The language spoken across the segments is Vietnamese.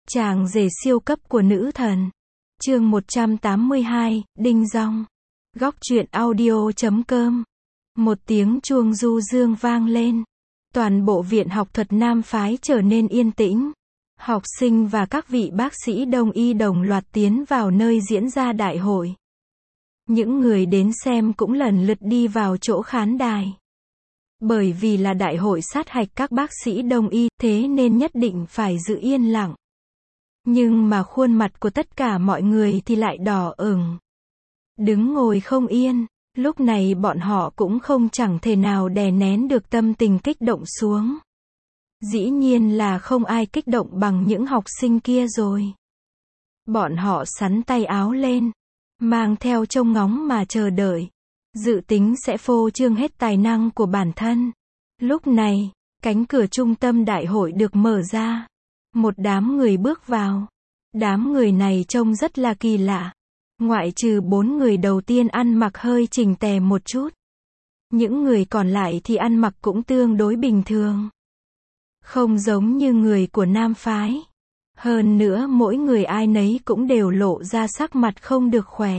Chàng rể siêu cấp của nữ thần. Chương 182, Đinh Dong. Góc truyện audio.com. Một tiếng chuông du dương vang lên. Toàn bộ viện học thuật Nam Phái trở nên yên tĩnh. Học sinh và các vị bác sĩ đông y đồng loạt tiến vào nơi diễn ra đại hội. Những người đến xem cũng lần lượt đi vào chỗ khán đài. Bởi vì là đại hội sát hạch các bác sĩ đông y, thế nên nhất định phải giữ yên lặng. Nhưng mà khuôn mặt của tất cả mọi người thì lại đỏ ửng. Đứng ngồi không yên, lúc này bọn họ cũng chẳng thể nào đè nén được tâm tình kích động xuống. Dĩ nhiên là không ai kích động bằng những học sinh kia rồi. Bọn họ xắn tay áo lên, mang theo trông ngóng mà chờ đợi. Dự tính sẽ phô trương hết tài năng của bản thân. Lúc này, cánh cửa trung tâm đại hội được mở ra. Một đám người bước vào. Đám người này trông rất là kỳ lạ. Ngoại trừ 4 người đầu tiên ăn mặc hơi chỉnh tề một chút. Những người còn lại thì ăn mặc cũng tương đối bình thường. Không giống như người của Nam Phái. Hơn nữa mỗi người ai nấy cũng đều lộ ra sắc mặt không được khỏe.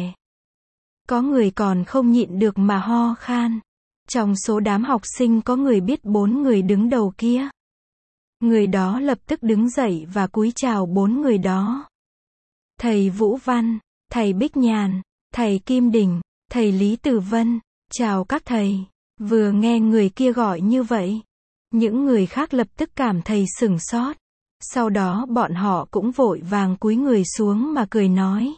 Có người còn không nhịn được mà ho khan. Trong số đám học sinh có người biết 4 người đứng đầu kia. Người đó lập tức đứng dậy và cúi chào 4 người đó. Thầy Vũ Văn, thầy Bích Nhàn, thầy Kim Đình, thầy Lý Tử Vân, chào các thầy. Vừa nghe người kia gọi như vậy, những người khác lập tức cảm thấy sửng sốt. Sau đó bọn họ cũng vội vàng cúi người xuống mà cười nói.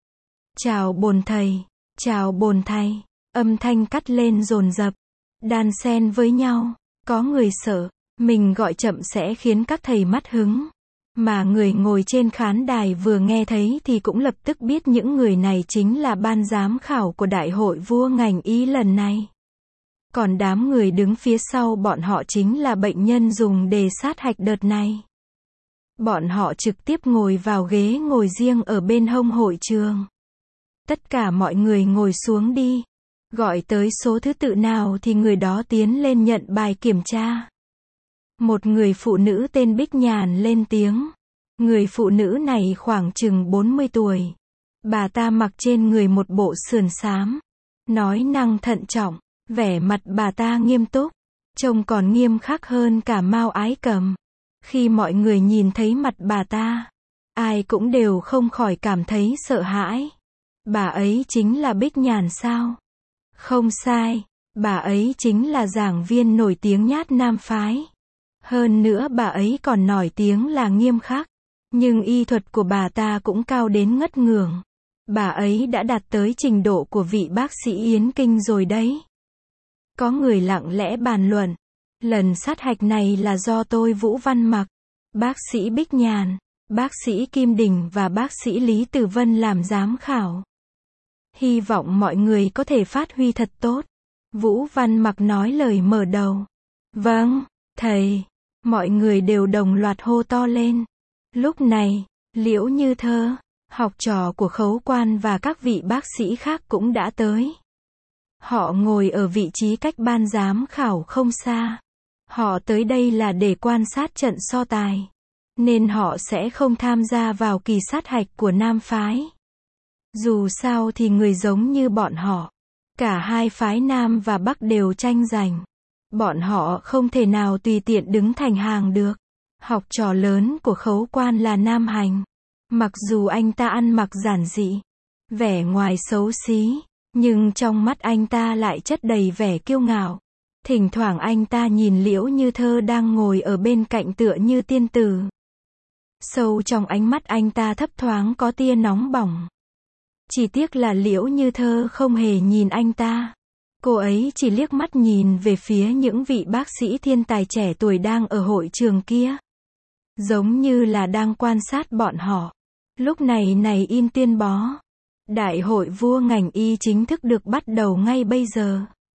Chào bồn thầy, chào bồn thầy. Âm thanh cắt lên dồn dập, đan xen với nhau. Có người sợ mình gọi chậm sẽ khiến các thầy mất hứng. Mà người ngồi trên khán đài vừa nghe thấy thì cũng lập tức biết những người này chính là ban giám khảo của đại hội vua ngành y lần này. Còn đám người đứng phía sau bọn họ chính là bệnh nhân dùng để sát hạch đợt này. Bọn họ trực tiếp ngồi vào ghế ngồi riêng ở bên hông hội trường. Tất cả mọi người ngồi xuống đi. Gọi tới số thứ tự nào thì người đó tiến lên nhận bài kiểm tra. Một người phụ nữ tên Bích Nhàn lên tiếng. Người phụ nữ này khoảng chừng 40 tuổi. Bà ta mặc trên người một bộ sườn xám. Nói năng thận trọng. Vẻ mặt bà ta nghiêm túc. Trông còn nghiêm khắc hơn cả Mao Ái Cầm. Khi mọi người nhìn thấy mặt bà ta, ai cũng đều không khỏi cảm thấy sợ hãi. Bà ấy chính là Bích Nhàn sao? Không sai, bà ấy chính là giảng viên nổi tiếng nhất Nam Phái. Hơn nữa bà ấy còn nổi tiếng là nghiêm khắc. Nhưng y thuật của bà ta cũng cao đến ngất ngưởng. Bà ấy đã đạt tới trình độ của vị bác sĩ Yến Kinh rồi đấy. Có người lặng lẽ bàn luận. Lần sát hạch này là do tôi Vũ Văn Mặc, bác sĩ Bích Nhàn, bác sĩ Kim Đình và bác sĩ Lý Tử Vân làm giám khảo. Hy vọng mọi người có thể phát huy thật tốt. Vũ Văn Mặc nói lời mở đầu. Vâng, thầy. Mọi người đều đồng loạt hô to lên. Lúc này, Liễu Như Thơ, học trò của Khấu Quan và các vị bác sĩ khác cũng đã tới. Họ ngồi ở vị trí cách ban giám khảo không xa. Họ tới đây là để quan sát trận so tài. Nên họ sẽ không tham gia vào kỳ sát hạch của Nam Phái. Dù sao thì người giống như bọn họ. Cả hai phái Nam và Bắc đều tranh giành. Bọn họ không thể nào tùy tiện đứng thành hàng được. Học trò lớn của Khấu Quan là Nam Hành. Mặc dù anh ta ăn mặc giản dị, vẻ ngoài xấu xí, nhưng trong mắt anh ta lại chất đầy vẻ kiêu ngạo. Thỉnh thoảng anh ta nhìn Liễu Như Thơ đang ngồi ở bên cạnh tựa như tiên tử. Sâu trong ánh mắt anh ta thấp thoáng có tia nóng bỏng. Chỉ tiếc là Liễu Như Thơ không hề nhìn anh ta. Cô ấy chỉ liếc mắt nhìn về phía những vị bác sĩ thiên tài trẻ tuổi đang ở hội trường kia. Giống như là đang quan sát bọn họ. Lúc này in tuyên bố. Đại hội vua ngành y chính thức được bắt đầu ngay bây giờ.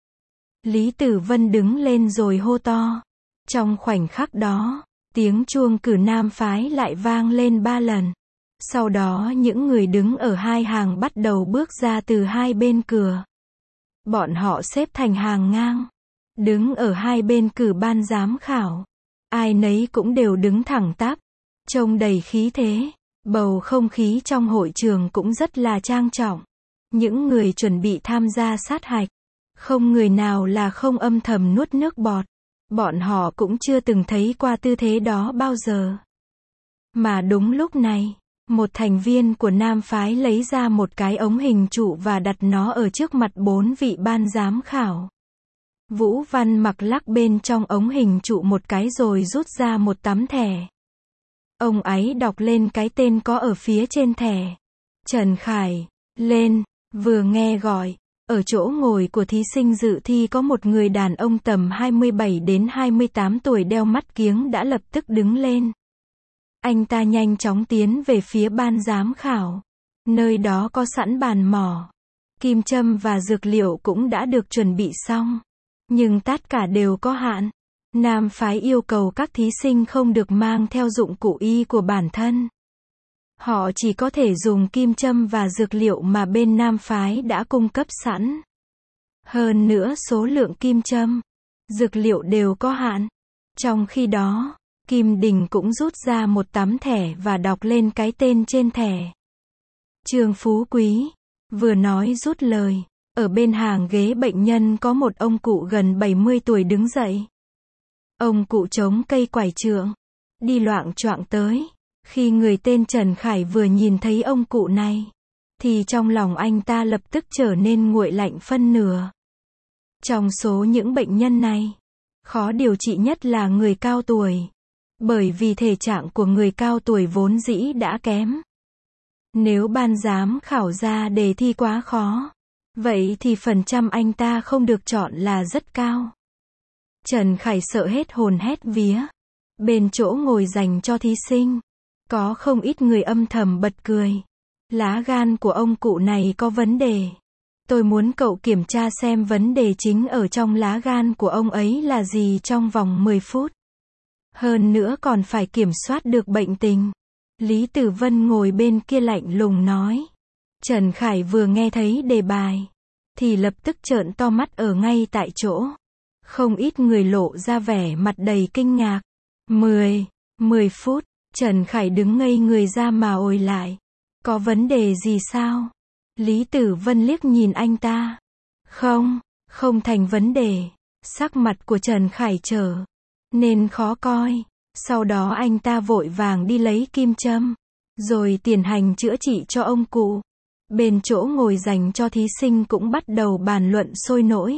Lý Tử Vân đứng lên rồi hô to. Trong khoảnh khắc đó, tiếng chuông cử Nam Phái lại vang lên 3 lần. Sau đó những người đứng ở hai hàng bắt đầu bước ra từ hai bên cửa. Bọn họ xếp thành hàng ngang. Đứng ở hai bên cử ban giám khảo. Ai nấy cũng đều đứng thẳng tắp. trông đầy khí thế. Bầu không khí trong hội trường cũng rất là trang trọng. Những người chuẩn bị tham gia sát hạch, không người nào là không âm thầm nuốt nước bọt. Bọn họ cũng chưa từng thấy qua tư thế đó bao giờ. Mà đúng lúc này, một thành viên của nam phái lấy ra một cái ống hình trụ và đặt nó ở trước mặt 4 vị ban giám khảo. Vũ Văn Mặc lắc bên trong ống hình trụ một cái rồi rút ra một tấm thẻ. Ông ấy đọc lên cái tên có ở phía trên thẻ. Trần Khải, lên. Vừa nghe gọi, ở chỗ ngồi của thí sinh dự thi có một người đàn ông tầm 27 đến 28 tuổi đeo mắt kiếng đã lập tức đứng lên. Anh ta nhanh chóng tiến về phía ban giám khảo. Nơi đó có sẵn bàn mỏ, kim châm và dược liệu cũng đã được chuẩn bị xong. Nhưng tất cả đều có hạn. Nam phái yêu cầu các thí sinh không được mang theo dụng cụ y của bản thân. Họ chỉ có thể dùng kim châm và dược liệu mà bên nam phái đã cung cấp sẵn. Hơn nữa số lượng kim châm, dược liệu đều có hạn. Trong khi đó, Kim Đình cũng rút ra một tấm thẻ và đọc lên cái tên trên thẻ. Trương Phú Quý. Vừa nói rút lời, ở bên hàng ghế bệnh nhân có một ông cụ gần 70 tuổi đứng dậy. Ông cụ chống cây quải trượng, đi loạng choạng tới. Khi người tên Trần Khải vừa nhìn thấy ông cụ này, thì trong lòng anh ta lập tức trở nên nguội lạnh phân nửa. Trong số những bệnh nhân này, khó điều trị nhất là người cao tuổi. Bởi vì thể trạng của người cao tuổi vốn dĩ đã kém. Nếu ban giám khảo ra đề thi quá khó, vậy thì phần trăm anh ta không được chọn là rất cao. Trần Khải sợ hết hồn hét vía. Bên chỗ ngồi dành cho thí sinh, có không ít người âm thầm bật cười. Lá gan của ông cụ này có vấn đề. Tôi muốn cậu kiểm tra xem vấn đề chính ở trong lá gan của ông ấy là gì trong vòng 10 phút. Hơn nữa còn phải kiểm soát được bệnh tình. Lý Tử Vân ngồi bên kia lạnh lùng nói. Trần Khải vừa nghe thấy đề bài, thì lập tức trợn to mắt ở ngay tại chỗ. Không ít người lộ ra vẻ mặt đầy kinh ngạc. 10 phút, Trần Khải đứng ngây người ra mà ồi lại. Có vấn đề gì sao? Lý Tử Vân liếc nhìn anh ta. Không thành vấn đề. Sắc mặt của Trần Khải trở nên khó coi. Sau đó anh ta vội vàng đi lấy kim châm, rồi tiến hành chữa trị cho ông cụ. Bên chỗ ngồi dành cho thí sinh cũng bắt đầu bàn luận sôi nổi.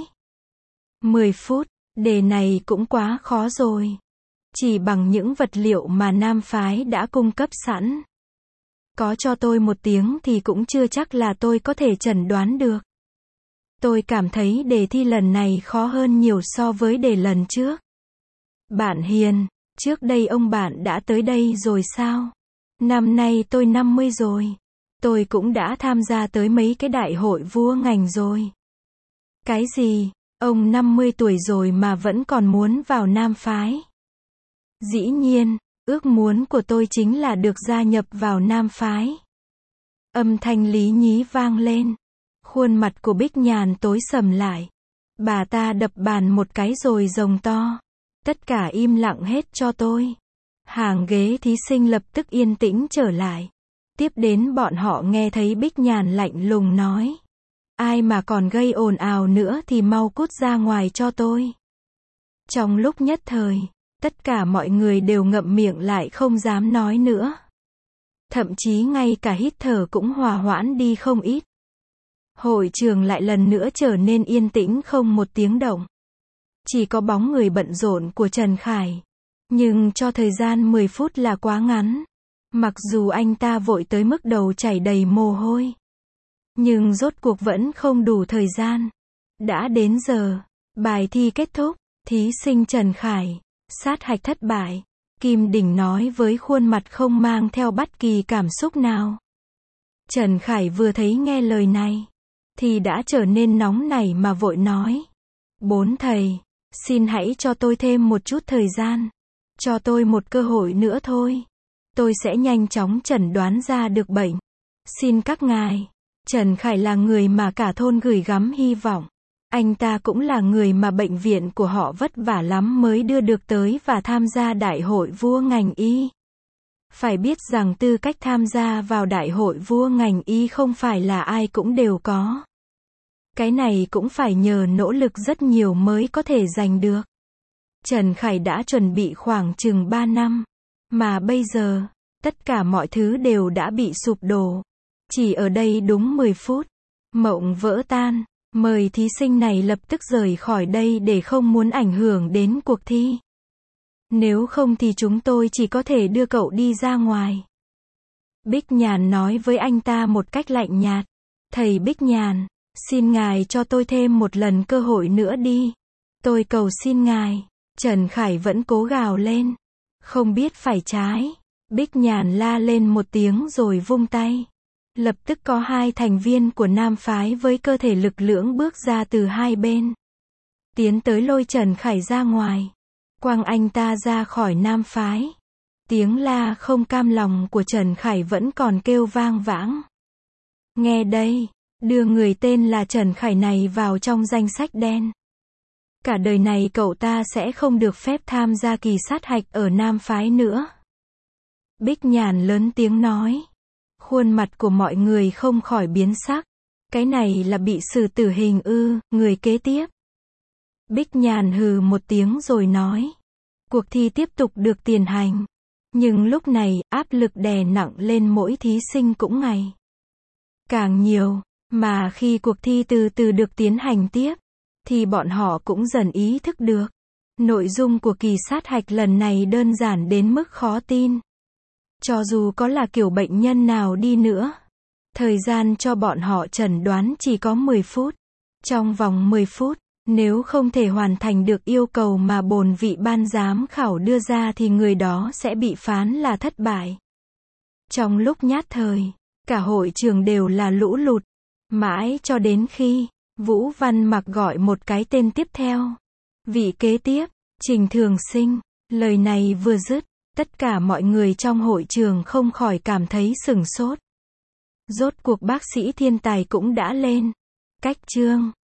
10 phút, đề này cũng quá khó rồi. Chỉ bằng những vật liệu mà nam phái đã cung cấp sẵn. Có cho tôi 1 tiếng thì cũng chưa chắc là tôi có thể chẩn đoán được. Tôi cảm thấy đề thi lần này khó hơn nhiều so với đề lần trước. Bạn Hiền, trước đây ông bạn đã tới đây rồi sao? Năm nay tôi 50 rồi. Tôi cũng đã tham gia tới mấy cái đại hội vua ngành rồi. Cái gì? Ông 50 tuổi rồi mà vẫn còn muốn vào nam phái? Dĩ nhiên, ước muốn của tôi chính là được gia nhập vào nam phái. Âm thanh Lý Nhí vang lên. Khuôn mặt của Bích Nhàn tối sầm lại. Bà ta đập bàn một cái rồi rồng to. Tất cả im lặng hết cho tôi. Hàng ghế thí sinh lập tức yên tĩnh trở lại. Tiếp đến bọn họ nghe thấy Bích Nhàn lạnh lùng nói. Ai mà còn gây ồn ào nữa thì mau cút ra ngoài cho tôi. Trong lúc nhất thời, tất cả mọi người đều ngậm miệng lại không dám nói nữa. Thậm chí ngay cả hít thở cũng hòa hoãn đi không ít. Hội trường lại lần nữa trở nên yên tĩnh không một tiếng động. Chỉ có bóng người bận rộn của Trần Khải. Nhưng cho thời gian 10 phút là quá ngắn. Mặc dù anh ta vội tới mức đầu chảy đầy mồ hôi. Nhưng rốt cuộc vẫn không đủ thời gian. Đã đến giờ, bài thi kết thúc, thí sinh Trần Khải, sát hạch thất bại. Kim Đình nói với khuôn mặt không mang theo bất kỳ cảm xúc nào. Trần Khải vừa thấy nghe lời này, thì đã trở nên nóng nảy mà vội nói. 4 thầy, xin hãy cho tôi thêm một chút thời gian. Cho tôi một cơ hội nữa thôi. Tôi sẽ nhanh chóng chẩn đoán ra được bệnh. Xin các ngài. Trần Khải là người mà cả thôn gửi gắm hy vọng. Anh ta cũng là người mà bệnh viện của họ vất vả lắm mới đưa được tới và tham gia đại hội vua ngành y. Phải biết rằng tư cách tham gia vào đại hội vua ngành y không phải là ai cũng đều có. Cái này cũng phải nhờ nỗ lực rất nhiều mới có thể giành được. Trần Khải đã chuẩn bị khoảng chừng 3 năm. Mà bây giờ, tất cả mọi thứ đều đã bị sụp đổ. Chỉ ở đây đúng 10 phút. Mộng vỡ tan. Mời thí sinh này lập tức rời khỏi đây để không muốn ảnh hưởng đến cuộc thi. Nếu không thì chúng tôi chỉ có thể đưa cậu đi ra ngoài. Bích Nhàn nói với anh ta một cách lạnh nhạt. Thầy Bích Nhàn, xin ngài cho tôi thêm một lần cơ hội nữa đi. Tôi cầu xin ngài. Trần Khải vẫn cố gào lên. Không biết phải trái. Bích Nhàn la lên một tiếng rồi vung tay. Lập tức có 2 thành viên của nam phái với cơ thể lực lưỡng bước ra từ hai bên. Tiến tới lôi Trần Khải ra ngoài. Quăng anh ta ra khỏi nam phái. Tiếng la không cam lòng của Trần Khải vẫn còn kêu vang vãng. Nghe đây, đưa người tên là Trần Khải này vào trong danh sách đen. Cả đời này cậu ta sẽ không được phép tham gia kỳ sát hạch ở nam phái nữa. Bích Nhàn lớn tiếng nói. Khuôn mặt của mọi người không khỏi biến sắc. Cái này là bị xử tử hình ư? Người kế tiếp. Bích Nhàn hừ một tiếng rồi nói. Cuộc thi tiếp tục được tiến hành. Nhưng lúc này, áp lực đè nặng lên mỗi thí sinh cũng ngày càng nhiều. Mà khi cuộc thi từ từ được tiến hành tiếp, thì bọn họ cũng dần ý thức được. Nội dung của kỳ sát hạch lần này đơn giản đến mức khó tin. Cho dù có là kiểu bệnh nhân nào đi nữa, thời gian cho bọn họ chẩn đoán chỉ có 10 phút. Trong vòng 10 phút, nếu không thể hoàn thành được yêu cầu mà bổn vị ban giám khảo đưa ra thì người đó sẽ bị phán là thất bại. Trong lúc nhát thời, cả hội trường đều là lũ lụt. Mãi cho đến khi Vũ Văn Mặc gọi một cái tên tiếp theo. Vị kế tiếp, Trình Thường Sinh. Lời này vừa dứt, tất cả mọi người trong hội trường không khỏi cảm thấy sửng sốt. Rốt cuộc bác sĩ thiên tài cũng đã lên. Cách chương